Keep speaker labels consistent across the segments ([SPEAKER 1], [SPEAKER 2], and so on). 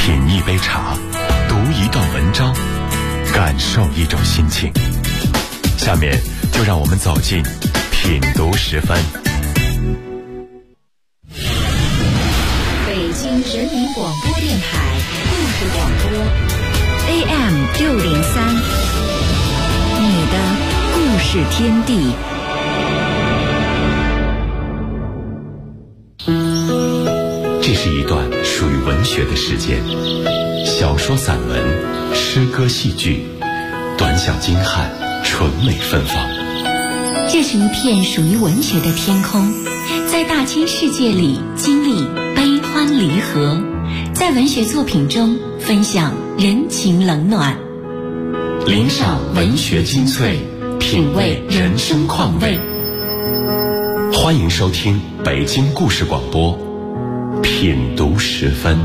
[SPEAKER 1] 品一杯茶，读一段文章，感受一种心情。下面就让我们走进品读时分。
[SPEAKER 2] 北京人民广播电台故事广播 AM603，你的故事天地。
[SPEAKER 1] 这是一段属于文学的时间，小说、散文、诗歌、戏剧，短小精悍，纯美芬芳。
[SPEAKER 2] 这是一片属于文学的天空，在大千世界里经历悲欢离合，在文学作品中分享人情冷暖，
[SPEAKER 1] 聆赏文学精粹，品味人生况味。欢迎收听北京故事广播品读时分。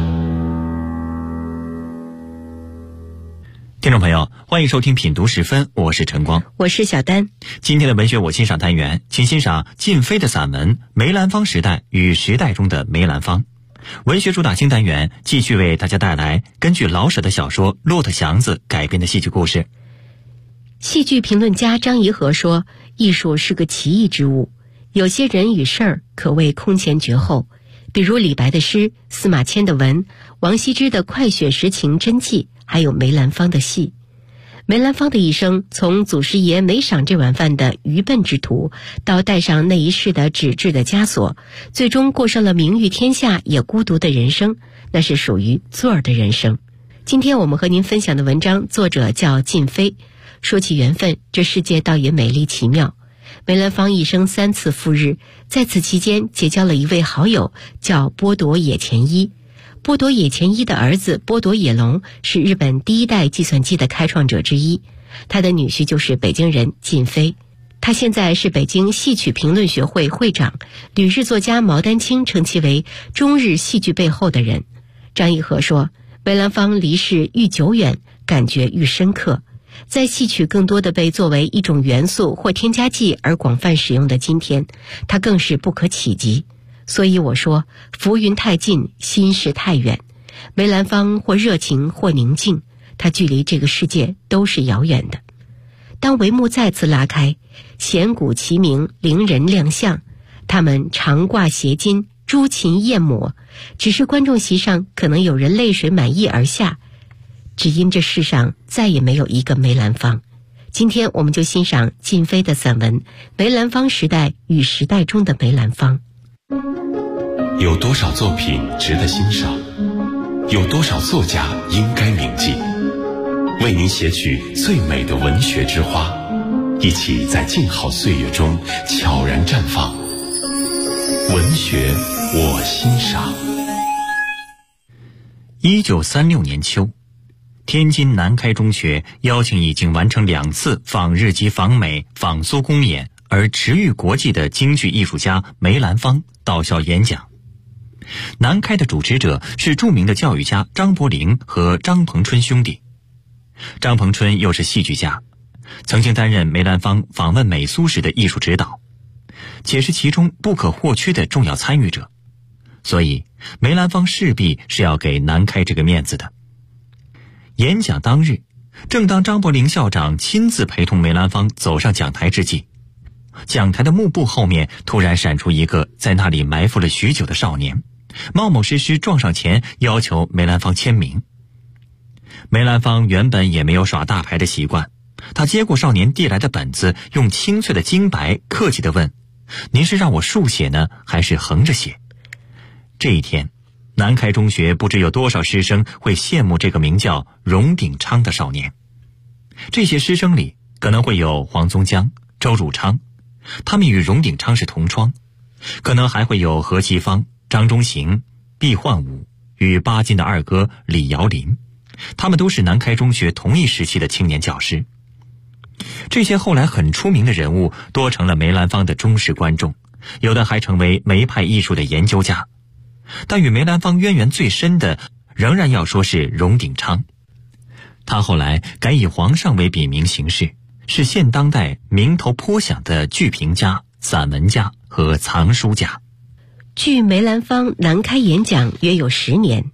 [SPEAKER 3] 听众朋友，欢迎收听品读时分，我是陈光，
[SPEAKER 4] 我是小丹。
[SPEAKER 3] 今天的文学我欣赏单元，请欣赏靳飞的散文《梅兰芳时代与时代中的梅兰芳》。文学主打新单元继续为大家带来根据老舍的小说《骆驼祥子》改编的戏剧故事。
[SPEAKER 4] 戏剧评论家张颐和说，艺术是个奇异之物，有些人与事儿可谓空前绝后，比如李白的诗，司马迁的文，王羲之的快雪时晴真迹，还有梅兰芳的戏。梅兰芳的一生，从祖师爷没赏这碗饭的愚笨之徒，到戴上那一世的纸质的枷锁，最终过上了名誉天下也孤独的人生，那是属于座儿的人生。今天我们和您分享的文章，作者叫靳飞。说起缘分，这世界倒也美丽奇妙。梅兰芳一生3次赴日，在此期间结交了一位好友，叫波多野钱一。波多野钱一的儿子波多野龙是日本第一代计算机的开创者之一，他的女婿就是北京人靳飞。他现在是北京戏曲评论学会会长，旅日作家毛丹青称其为中日戏剧背后的人。张颐和说，梅兰芳离世愈久远，感觉愈深刻。在戏曲更多的被作为一种元素或添加剂而广泛使用的今天，它更是不可企及。所以我说，浮云太近，心事太远。梅兰芳或热情或宁静，他距离这个世界都是遥远的。当帷幕再次拉开，弦鼓齐鸣，伶人亮相，他们长挂斜襟，朱琴焰抹，只是观众席上可能有人泪水满溢而下，只因这世上再也没有一个梅兰芳。今天我们就欣赏靳飞的散文《梅兰芳时代与时代中的梅兰芳》。
[SPEAKER 1] 有多少作品值得欣赏？有多少作家应该铭记？为您写取最美的文学之花，一起在静好岁月中悄然绽放。文学我欣赏。
[SPEAKER 3] 1936年秋，天津南开中学邀请已经完成2次访日及访美、访苏公演而驰誉国际的京剧艺术家梅兰芳到校演讲。南开的主持者是著名的教育家张伯苓和张彭春兄弟。张彭春又是戏剧家，曾经担任梅兰芳访问美苏时的艺术指导，且是其中不可或缺的重要参与者，所以梅兰芳势必是要给南开这个面子的。演讲当日，正当张伯苓校长亲自陪同梅兰芳走上讲台之际，讲台的幕布后面突然闪出一个在那里埋伏了许久的少年，冒冒失失撞上前要求梅兰芳签名。梅兰芳原本也没有耍大牌的习惯，他接过少年递来的本子，用清脆的金白客气地问，您是让我竖写呢，还是横着写？这一天，南开中学不知有多少师生会羡慕这个名叫荣鼎昌的少年。这些师生里可能会有黄宗江、周汝昌，他们与荣鼎昌是同窗，可能还会有何其芳、张中行、毕焕武与巴金的二哥李尧霖，他们都是南开中学同一时期的青年教师。这些后来很出名的人物多成了梅兰芳的忠实观众，有的还成为梅派艺术的研究家。但与梅兰芳渊源最深的仍然要说是荣鼎昌。他后来改以皇上为笔名行事，是现当代名头颇响的剧评家、散文家和藏书家。
[SPEAKER 4] 距梅兰芳南开演讲约有10年，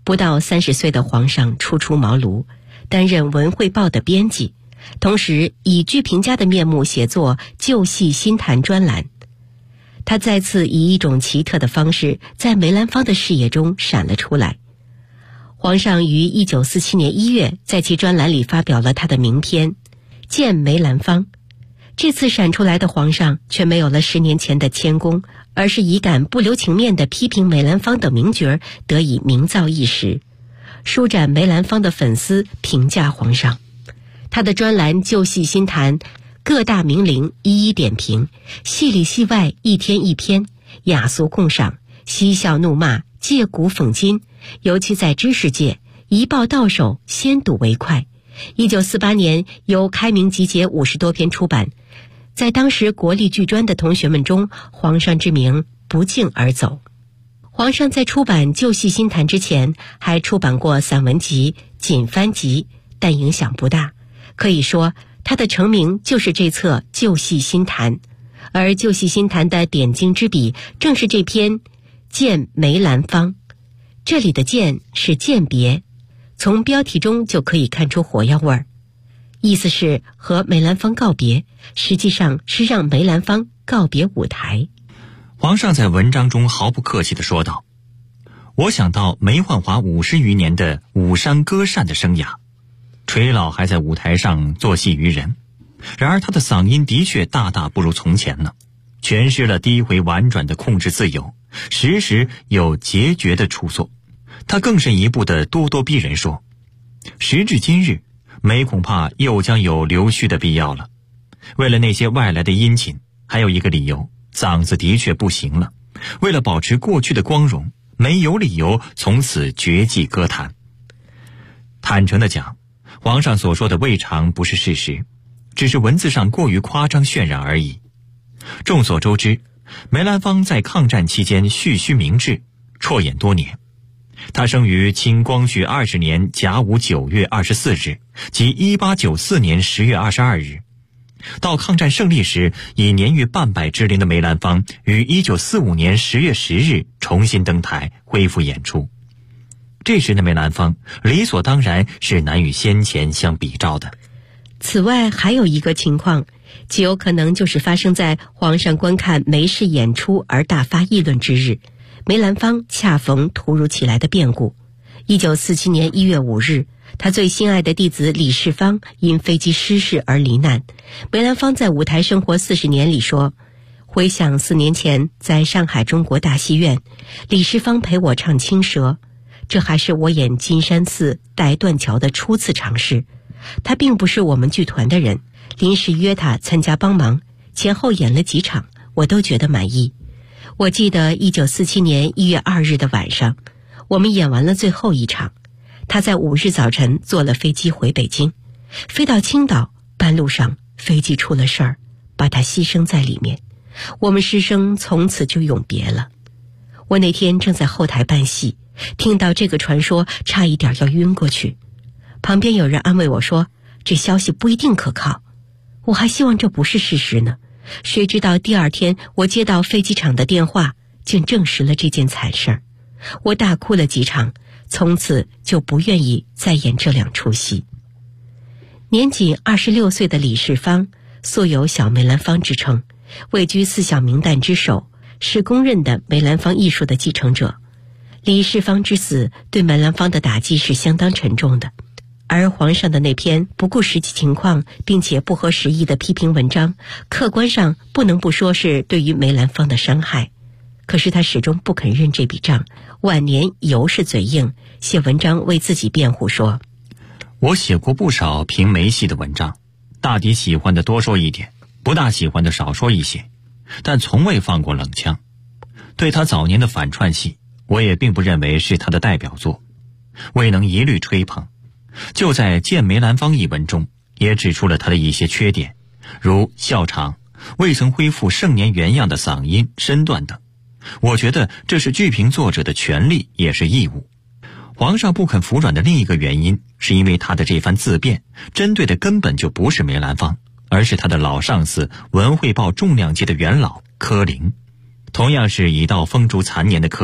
[SPEAKER 4] 不到30岁的皇上初出茅庐，担任《文汇报》的编辑，同时以剧评家的面目写作《旧戏新谈》专栏。他再次以一种奇特的方式在梅兰芳的视野中闪了出来。皇上于1947年1月在其专栏里发表了他的名篇《见梅兰芳》。这次闪出来的皇上却没有了10年前的谦恭，而是以敢不留情面地批评梅兰芳等名角得以名噪一时。舒展梅兰芳的粉丝评价皇上，他的专栏《旧戏新谈》各大名伶一一点评，戏里戏外一天一篇，雅俗共赏，嬉笑怒骂，借古讽今，尤其在知识界一报到手，先睹为快。1948年由开明集结50多篇出版，在当时国立剧专的同学们中，皇上之名不胫而走。皇上在出版《旧戏新谈》之前，还出版过散文集《锦帆集》，但影响不大。可以说，他的成名就是这册《旧戏新谈》，而《旧戏新谈》的点睛之笔，正是这篇《见梅兰芳》。这里的见是饯别，从标题中就可以看出火药味儿，意思是和梅兰芳告别，实际上是让梅兰芳告别舞台。
[SPEAKER 3] 皇上在文章中毫不客气地说道：我想到梅焕华50余年的武山歌扇的生涯，垂老还在舞台上作戏于人，然而他的嗓音的确大大不如从前了，诠释了低回婉转的控制自由，时时有决绝的出错。他更深一步的咄咄逼人说，时至今日，梅恐怕又将有留续的必要了。为了那些外来的殷勤，还有一个理由，嗓子的确不行了。为了保持过去的光荣，梅有理由从此绝迹歌坛。坦诚地讲，皇上所说的未尝不是事实，只是文字上过于夸张渲染而已。众所周知，梅兰芳在抗战期间蓄须明志，辍演多年。他生于清光绪20年甲午9月24日，即1894年10月22日。到抗战胜利时，已年逾半百之龄的梅兰芳于1945年10月10日重新登台，恢复演出。这时的梅兰芳理所当然是难与先前相比照的。
[SPEAKER 4] 此外还有一个情况，极有可能就是发生在皇上观看梅氏演出而大发议论之日。梅兰芳恰逢突如其来的变故。1947年1月5日，他最心爱的弟子李世芳因飞机失事而罹难。梅兰芳在舞台生活40年里说，回想4年前在上海中国大戏院，李世芳陪我唱青蛇，这还是我演金山寺带断桥的初次尝试。他并不是我们剧团的人，临时约他参加帮忙，前后演了几场，我都觉得满意。我记得1947年1月2日的晚上，我们演完了最后一场，他在5日早晨坐了飞机回北京，飞到青岛，半路上飞机出了事儿，把他牺牲在里面，我们师生从此就永别了。我那天正在后台办戏，听到这个传说，差一点要晕过去。旁边有人安慰我说，这消息不一定可靠。我还希望这不是事实呢，谁知道第二天我接到飞机场的电话，竟证实了这件惨事儿。我大哭了几场，从此就不愿意再演这2出戏。年仅26岁的李世芳素有小梅兰芳之称，位居4小名旦之首，是公认的梅兰芳艺术的继承者。李世芳之死对梅兰芳的打击是相当沉重的，而皇上的那篇不顾实际情况并且不合时宜的批评文章，客观上不能不说是对于梅兰芳的伤害。可是他始终不肯认这笔账，晚年犹是嘴硬，写文章为自己辩护说，
[SPEAKER 3] 我写过不少评梅戏的文章，大抵喜欢的多说一点，不大喜欢的少说一些，但从未放过冷枪。对他早年的反串戏，我也并不认为是他的代表作，未能一律吹捧。就在《见梅兰芳》一文中，也指出了他的一些缺点，如笑场、未曾恢复盛年原样的嗓音、身段等。我觉得这是剧评作者的权利，也是义务。皇上不肯服软的另一个原因，是因为他的这番自辩针对的根本就不是梅兰芳，而是他的老上司《文汇报》重量级的元老柯林。同样是已到风烛残年的柯林，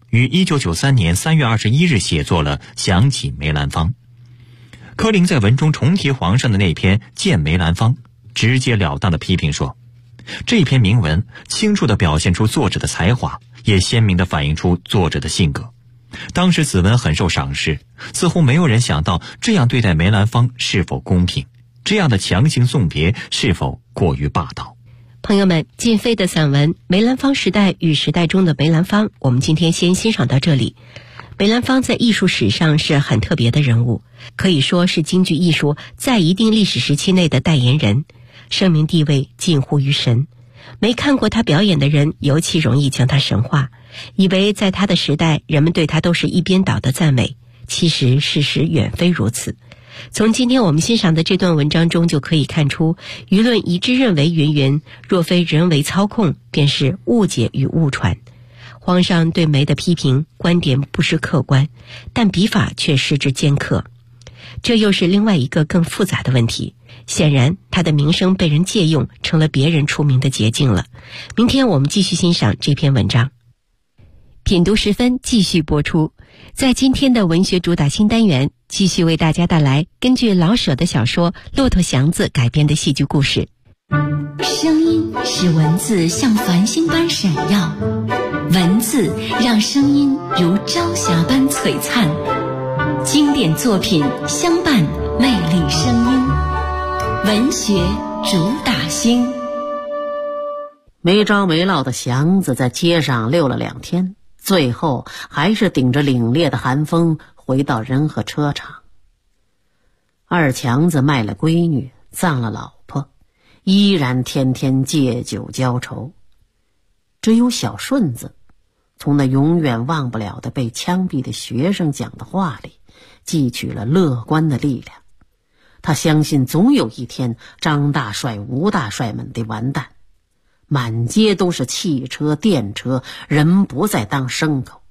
[SPEAKER 3] 于1993年3月21日写作了《想起梅兰芳》。柯林在文中重提皇上的那篇《见梅兰芳》，直截了当地批评说，这篇铭文清楚地表现出作者的才华，也鲜明地反映出作者的性格。当时此文很受赏识，似乎没有人想到这样对待梅兰芳是否公平，这样的强行送别是否过于霸道。
[SPEAKER 4] 朋友们，靳飞的散文《梅兰芳时代与时代中的梅兰芳》，我们今天先欣赏到这里。梅兰芳在艺术史上是很特别的人物，可以说是京剧艺术在一定历史时期内的代言人，声名地位近乎于神。没看过他表演的人尤其容易将他神化，以为在他的时代人们对他都是一边倒的赞美，其实事实远非如此。从今天我们欣赏的这段文章中就可以看出，舆论一致认为云云若非人为操控，便是误解与误传。皇上对梅的批评观点不失客观，但笔法却失之尖刻，这又是另外一个更复杂的问题。显然他的名声被人借用，成了别人出名的捷径了。明天我们继续欣赏这篇文章。品读时分继续播出。在今天的文学主打新单元，继续为大家带来根据老舍的小说《骆驼祥子》改编的戏剧故事。
[SPEAKER 2] 声音使文字像繁星般闪耀，文字让声音如朝霞般璀璨。经典作品相伴魅力声音，文学主打星。
[SPEAKER 5] 没着没落的祥子在街上溜了2天，最后还是顶着凛冽的寒风回到仁和车厂。二强子卖了闺女，葬了老婆，依然天天借酒浇愁。只有小顺子从那永远忘不了的被枪毙的学生讲的话里汲取了乐观的力量。他相信总有一天张大帅、吴大帅们得完蛋，满街都是汽车、电车，人不再当牲口。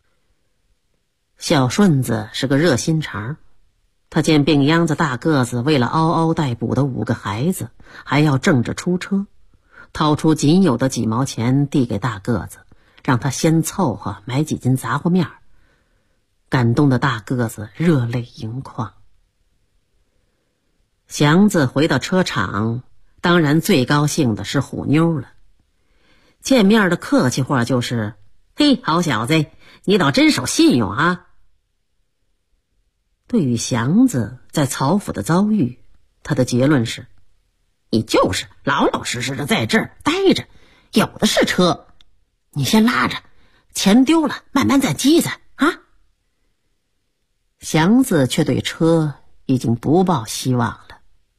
[SPEAKER 5] 小顺子是个热心肠，他见病秧子大个子为了嗷嗷待哺的5个孩子还要挣着出车，掏出仅有的几毛钱递给大个子，让他先凑合买几斤杂货面，感动的大个子热泪盈眶。祥子回到车厂，当然最高兴的是虎妞了。见面的客气话就是：“嘿，好小子，你倒真守信用啊！”对于祥子在曹府的遭遇，他的结论是：你就是老老实实的在这儿待着，有的是车，你先拉着，钱丢了慢慢再积攒啊。祥子却对车已经不抱希望了。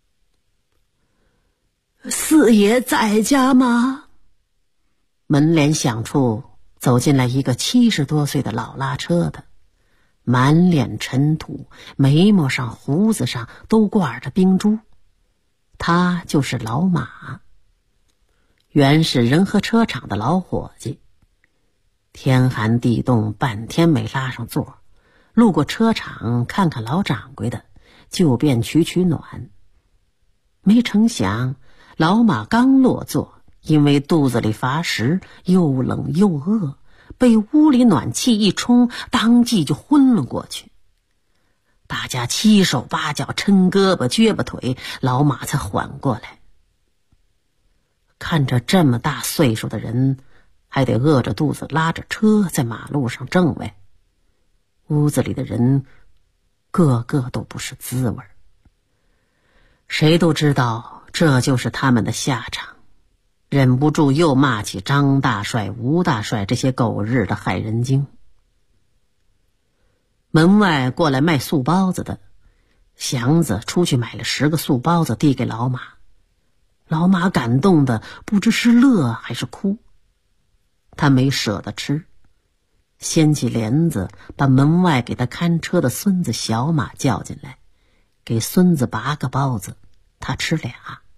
[SPEAKER 5] 四爷在家吗？门帘响处走进来一个70多岁的老拉车的，满脸尘土，眉毛上胡子上都挂着冰珠。他就是老马，原是仁和车厂的老伙计。天寒地冻，半天没拉上座，路过车厂看看老掌柜的，就便取暖。没成想老马刚落座，因为肚子里乏食，又冷又饿，被屋里暖气一冲，当即就昏了过去。大家七手八脚抻胳膊撅巴腿，老马才缓过来。看着这么大岁数的人还得饿着肚子拉着车在马路上挣呗，屋子里的人个个都不是滋味，谁都知道这就是他们的下场，忍不住又骂起张大帅、吴大帅这些狗日的害人精。门外过来卖素包子的，祥子出去买了10个素包子递给老马，老马感动的不知是乐还是哭，他没舍得吃，掀起帘子把门外给他看车的孙子小马叫进来，给孙子8个包子，他吃2。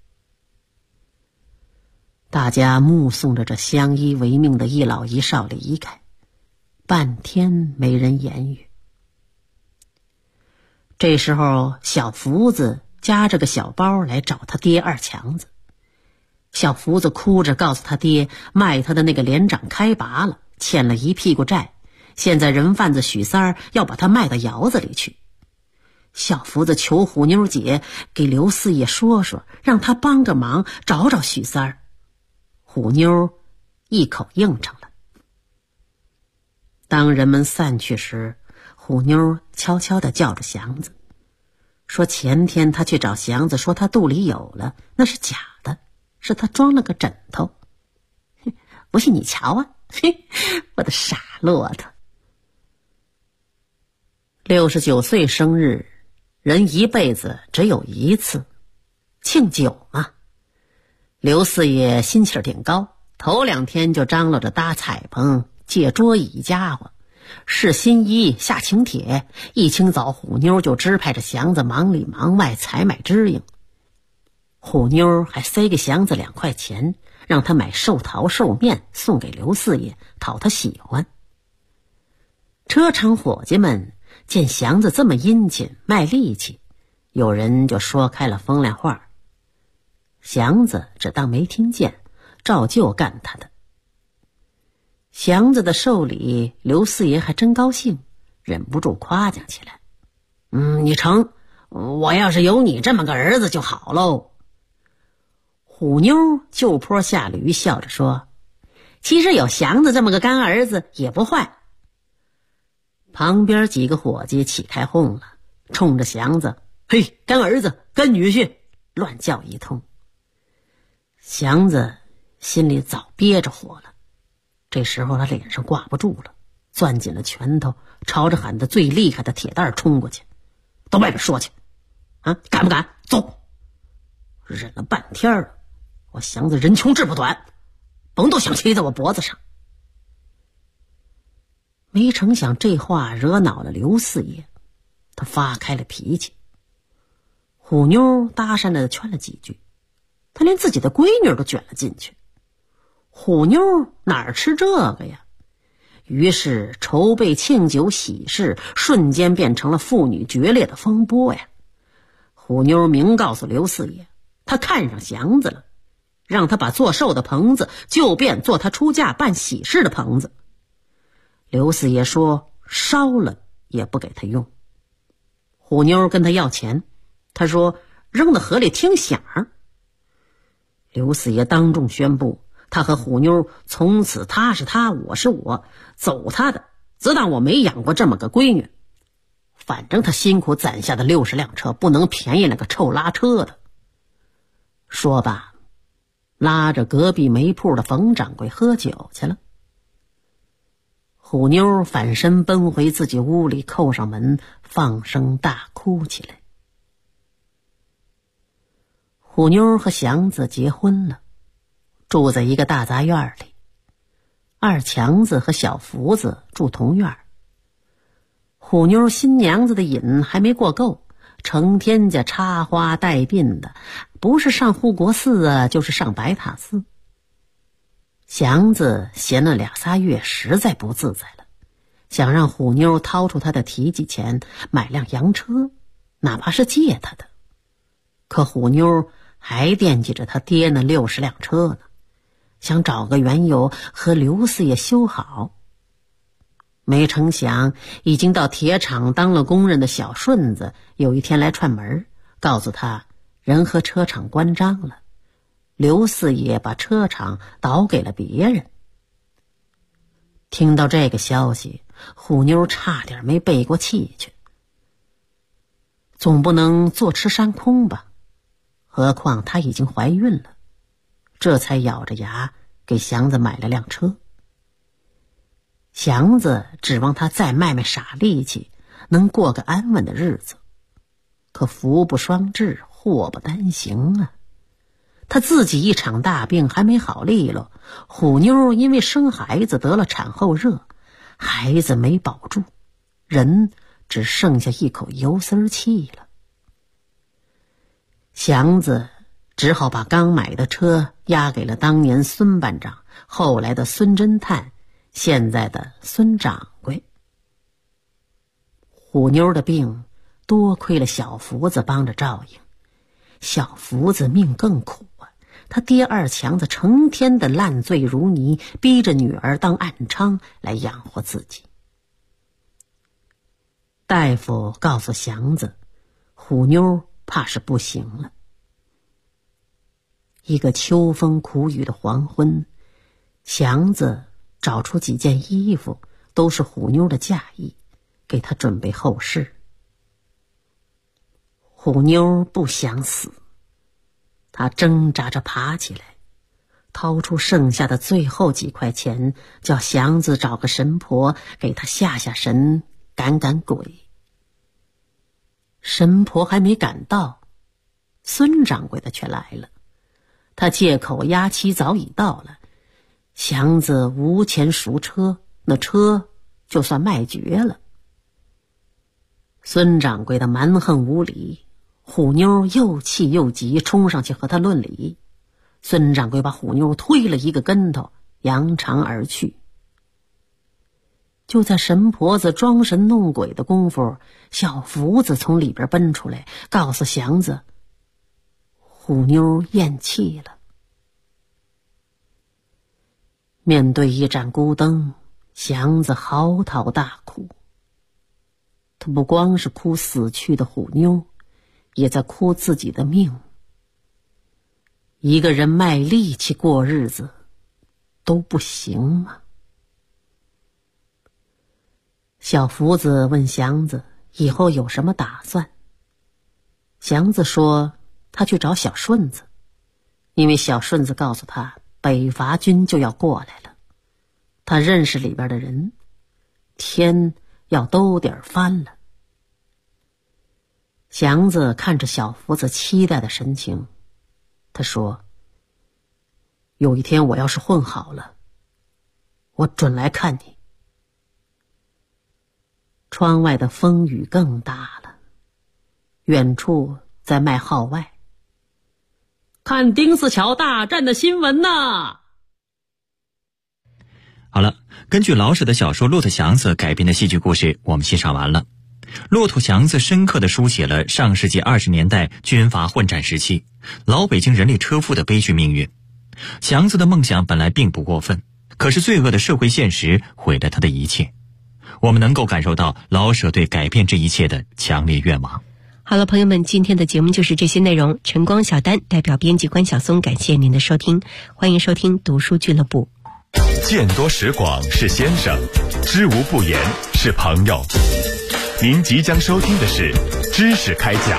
[SPEAKER 5] 大家目送着这相依为命的一老一少离开，半天没人言语。这时候小福子夹着个小包来找他爹二强子，小福子哭着告诉他爹，卖他的那个连长开拔了，欠了一屁股债， 现在人贩子许三儿要把他卖到窑子里去。小福子求虎妞姐给刘四爷说说，让他帮个忙找找许三儿。虎妞一口应承了。当人们散去时，虎妞悄悄地叫着祥子，说前天他去找祥子说他肚里有了，那是假的，是他装了个枕头。不信你瞧啊，我的傻骆驼。69岁生日，人一辈子只有一次，庆酒嘛。刘四爷心气儿挺高，头2天就张罗着搭彩棚、借桌椅家伙，试新衣、下请帖。一清早，虎妞就支派着祥子忙里忙外采买支应。虎妞还塞给祥子2块钱，让他买寿桃寿面送给刘四爷，讨他喜欢。车厂伙计们见祥子这么殷勤卖力气，有人就说开了风凉话，祥子只当没听见，照旧干他的。祥子的寿礼，刘四爷还真高兴，忍不住夸奖起来。你成，我要是有你这么个儿子就好喽。虎妞就坡下驴，笑着说，其实有祥子这么个干儿子也不坏。旁边几个伙计起开哄了，冲着祥子，嘿，干儿子，干女婿，乱叫一通。祥子心里早憋着火了，这时候他脸上挂不住了，攥紧了拳头，朝着喊得最厉害的铁蛋冲过去，到外边说去，敢不敢？走！忍了半天了，我祥子人穷志不短，甭都想骑在我脖子上。没成想这话惹恼了刘四爷，他发开了脾气。虎妞搭讪着劝了几句，他连自己的闺女都卷了进去。虎妞哪儿吃这个呀？于是筹备庆酒喜事瞬间变成了父女决裂的风波呀。虎妞明告诉刘四爷，他看上祥子了，让他把做寿的棚子就变做他出嫁办喜事的棚子。刘四爷说烧了也不给他用。虎妞跟他要钱，他说扔到河里听响。刘四爷当众宣布，他和虎妞从此他是他，我是我，走他的，自当我没养过这么个闺女。反正他辛苦攒下的60辆车不能便宜那个臭拉车的。说罢，拉着隔壁煤铺的冯掌柜喝酒去了。虎妞反身奔回自己屋里，扣上门，放声大哭起来。虎妞和祥子结婚了，住在一个大杂院里。二强子和小福子住同院。虎妞新娘子的瘾还没过够，成天家插花带鬓的，不是上护国寺啊，就是上白塔寺。祥子闲了2、3月，实在不自在了，想让虎妞掏出他的提己钱买辆洋车，哪怕是借他的。可虎妞还惦记着他爹那60辆车呢，想找个缘由和刘四爷修好。没成想已经到铁厂当了工人的小顺子有一天来串门，告诉他人和车厂关张了，刘四爷把车厂倒给了别人。听到这个消息，虎妞差点没背过气去。总不能坐吃山空吧，何况她已经怀孕了，这才咬着牙给祥子买了辆车。祥子指望他再卖傻力气，能过个安稳的日子。可福不双至，祸不单行啊。他自己一场大病还没好利落，虎妞因为生孩子得了产后热，孩子没保住，人只剩下一口油丝气了。祥子只好把刚买的车押给了当年孙班长，后来的孙侦探，现在的孙掌柜。虎妞的病多亏了小福子帮着照应，小福子命更苦啊，他爹二强子成天的烂醉如泥，逼着女儿当暗娼来养活自己。 大夫告诉祥子，虎妞怕是不行了。一个秋风苦雨的黄昏，祥子找出几件衣服，都是虎妞的嫁衣，给她准备后事。虎妞不想死，她挣扎着爬起来，掏出剩下的最后几块钱，叫祥子找个神婆给她下下神，赶赶鬼。神婆还没赶到，孙掌柜的却来了。他借口押期早已到了，祥子无钱赎车，那车就算卖绝了。孙掌柜的蛮横无理，虎妞又气又急，冲上去和他论理。孙掌柜把虎妞推了一个跟头，扬长而去。就在神婆子装神弄鬼的功夫，小福子从里边奔出来，告诉祥子，虎妞咽气了。面对一盏孤灯，祥子嚎啕大哭。他不光是哭死去的虎妞，也在哭自己的命。一个人卖力气过日子都不行吗？小福子问祥子以后有什么打算。祥子说他去找小顺子，因为小顺子告诉他北伐军就要过来了，他认识里边的人，天要兜底儿翻了。祥子看着小福子期待的神情，他说，有一天我要是混好了，我准来看你。窗外的风雨更大了，远处在卖号外，看丁字桥大战的新闻呐。
[SPEAKER 3] 好了，根据老舍的小说《骆驼祥子》改编的戏剧故事我们欣赏完了。骆驼祥子深刻地书写了上世纪20年代军阀混战时期老北京人力车夫的悲剧命运。祥子的梦想本来并不过分，可是罪恶的社会现实毁了他的一切。我们能够感受到老舍对改变这一切的强烈愿望。
[SPEAKER 4] 好了，朋友们，今天的节目就是这些内容。晨光小丹代表编辑关晓松感谢您的收听，欢迎收听读书俱乐部。
[SPEAKER 1] 见多识广是先生，知无不言是朋友。您即将收听的是知识开讲。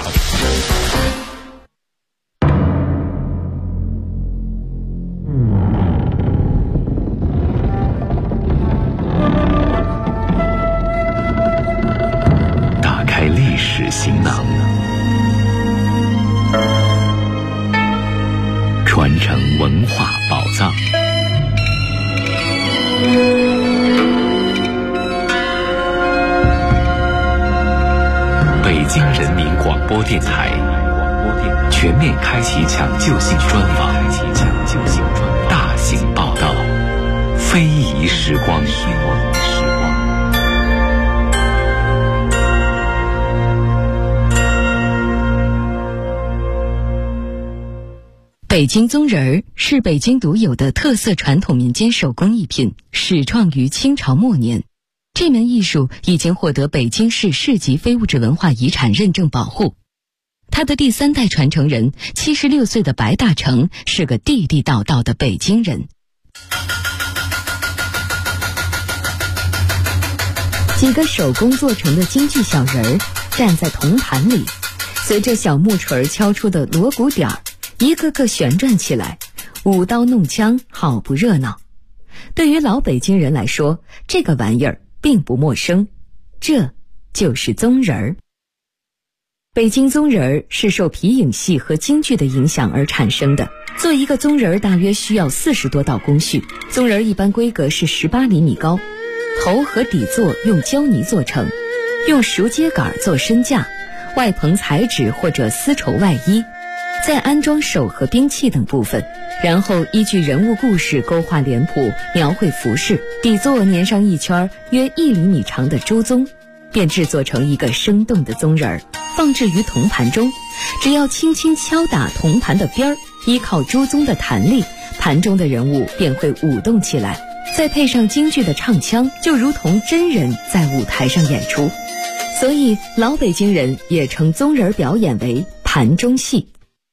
[SPEAKER 1] 打开历史行囊，传承文化宝藏。北京人民广播电台全面开启抢救性专访，大型报道，非遗时光。
[SPEAKER 6] 北京宗人儿是北京独有的特色传统民间手工艺品，始创于清朝末年。这门艺术已经获得北京市市级非物质文化遗产认证保护。他的第3代传承人76岁的白大成是个地地道道的北京人。几个手工做成的京剧小人儿站在铜盘里，随着小木锤敲出的锣鼓点儿，一个个旋转起来，舞刀弄枪，好不热闹。对于老北京人来说，这个玩意儿并不陌生，这就是宗人儿。北京宗人儿是受皮影戏和京剧的影响而产生的。做一个宗人儿大约需要40多道工序，宗人儿一般规格是18厘米高，头和底座用胶泥做成，用熟秸秆做身架，外棚彩纸或者丝绸外衣，再安装手和兵器等部分，然后依据人物故事勾画脸谱，描绘服饰，底座粘上一圈约1厘米长的朱宗，便制作成一个生动的宗人儿，放置于铜盘中。只要轻轻敲打铜盘的边儿，依靠朱宗的弹力，盘中的人物便会舞动起来，再配上京剧的唱腔，就如同真人在舞台上演出。 所以老北京人也称宗人表演为盘中戏。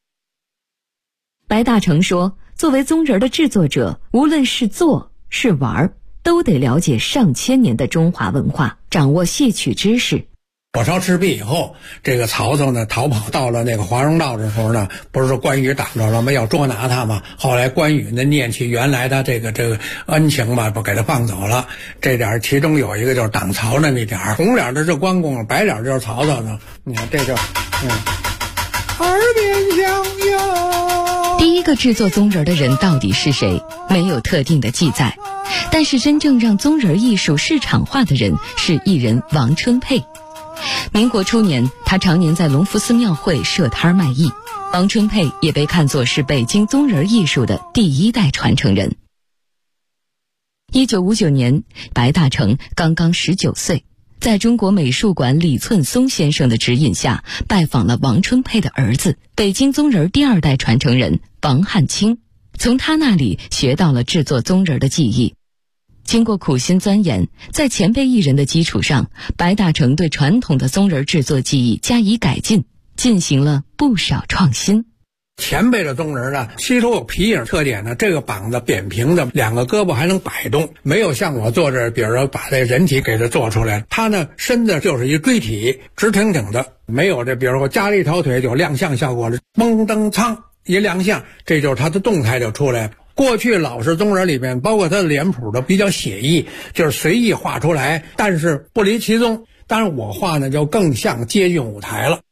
[SPEAKER 6] 白大成说，作为宗人的制作者，无论是做是玩，都得了解上千年的中华文化，掌握戏曲知识。
[SPEAKER 7] 火烧赤壁以后，这个曹操呢逃跑到了那个华容道的时候呢，不是说关羽挡着了吗？要捉拿他嘛。后来关羽呢念起原来的这个恩情嘛，不给他放走了。这点其中有一个就是挡曹的那点，红脸的是关公，白脸就是曹操呢。你看这就耳边响哟。
[SPEAKER 6] 第一个制作宗人的人到底是谁？没有特定的记载，但是真正让宗人艺术市场化的人是艺人王春佩。民国初年，他常年在隆福寺庙会设摊卖艺。王春佩也被看作是北京宗人艺术的第一代传承人。1959年，白大成刚刚19岁，在中国美术馆李寸松先生的指引下，拜访了王春佩的儿子，北京宗人第二代传承人王汉卿，从他那里学到了制作宗人的技艺。经过苦心钻研，在前辈艺人的基础上，白大成对传统的宗人制作技艺加以改进，进行了不少创新。
[SPEAKER 7] 前辈的宗人呢，吸收有皮影特点呢，这个膀子扁平的，两个胳膊还能摆动，没有像我做这，比如说把这人体给它做出来，他呢身子就是一锥体，直挺挺的，没有这，比如说加了一条腿有亮相效果了，嘣噔噌一亮相，这就是他的动态就出来了。过去老式宗人里面，包括他的脸谱都比较写意，就是随意画出来，但是不离其宗。当然我画呢就更像接近舞台了。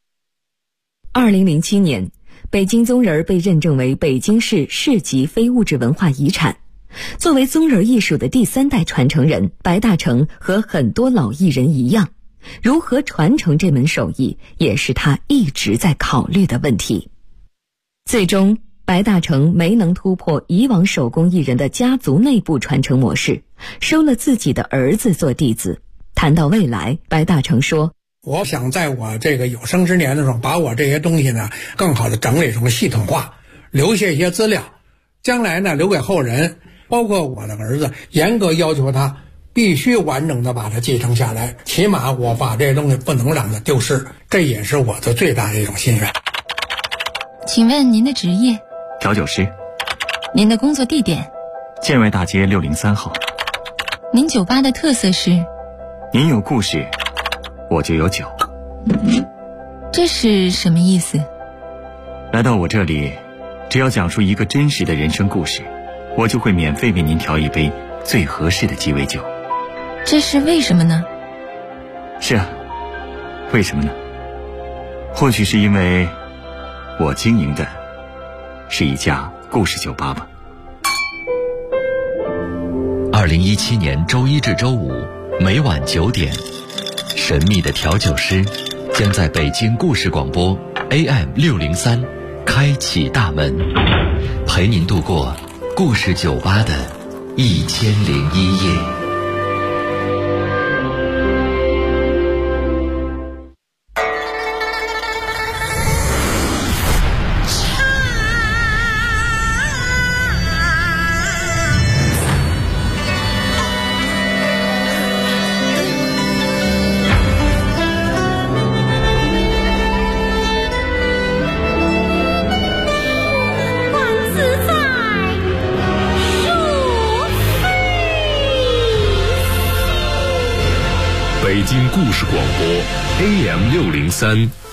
[SPEAKER 6] 2007年，北京宗人被认证为北京市市级非物质文化遗产。作为宗人艺术的第三代传承人，白大成和很多老艺人一样，如何传承这门手艺，也是他一直在考虑的问题。最终白大成没能突破以往手工艺人的家族内部传承模式，收了自己的儿子做弟子。谈到未来，白大成说，
[SPEAKER 7] 我想在我这个有生之年的时候，把我这些东西呢更好的整理成系统化，留下一些资料，将来呢留给后人，包括我的儿子，严格要求他必须完整的把它继承下来，起码我把这些东西不能让它丢失，这也是我的最大的一种心愿。
[SPEAKER 8] 请问您的职业？
[SPEAKER 3] 调酒师。
[SPEAKER 8] 您的工作地点？
[SPEAKER 3] 建外大街603号。
[SPEAKER 8] 您酒吧的特色是？
[SPEAKER 3] 您有故事，我就有酒。
[SPEAKER 8] 这是什么意思？
[SPEAKER 3] 来到我这里，只要讲述一个真实的人生故事，我就会免费为您调一杯最合适的鸡尾酒。
[SPEAKER 8] 这是为什么呢？
[SPEAKER 3] 是啊，为什么呢？或许是因为我经营的是一家故事酒吧吧。
[SPEAKER 9] 2017年周一至周五每晚9点，神秘的调酒师将在北京故事广播 AM603开启大门，陪您度过故事酒吧的1001夜。
[SPEAKER 1] 北京故事广播 AM603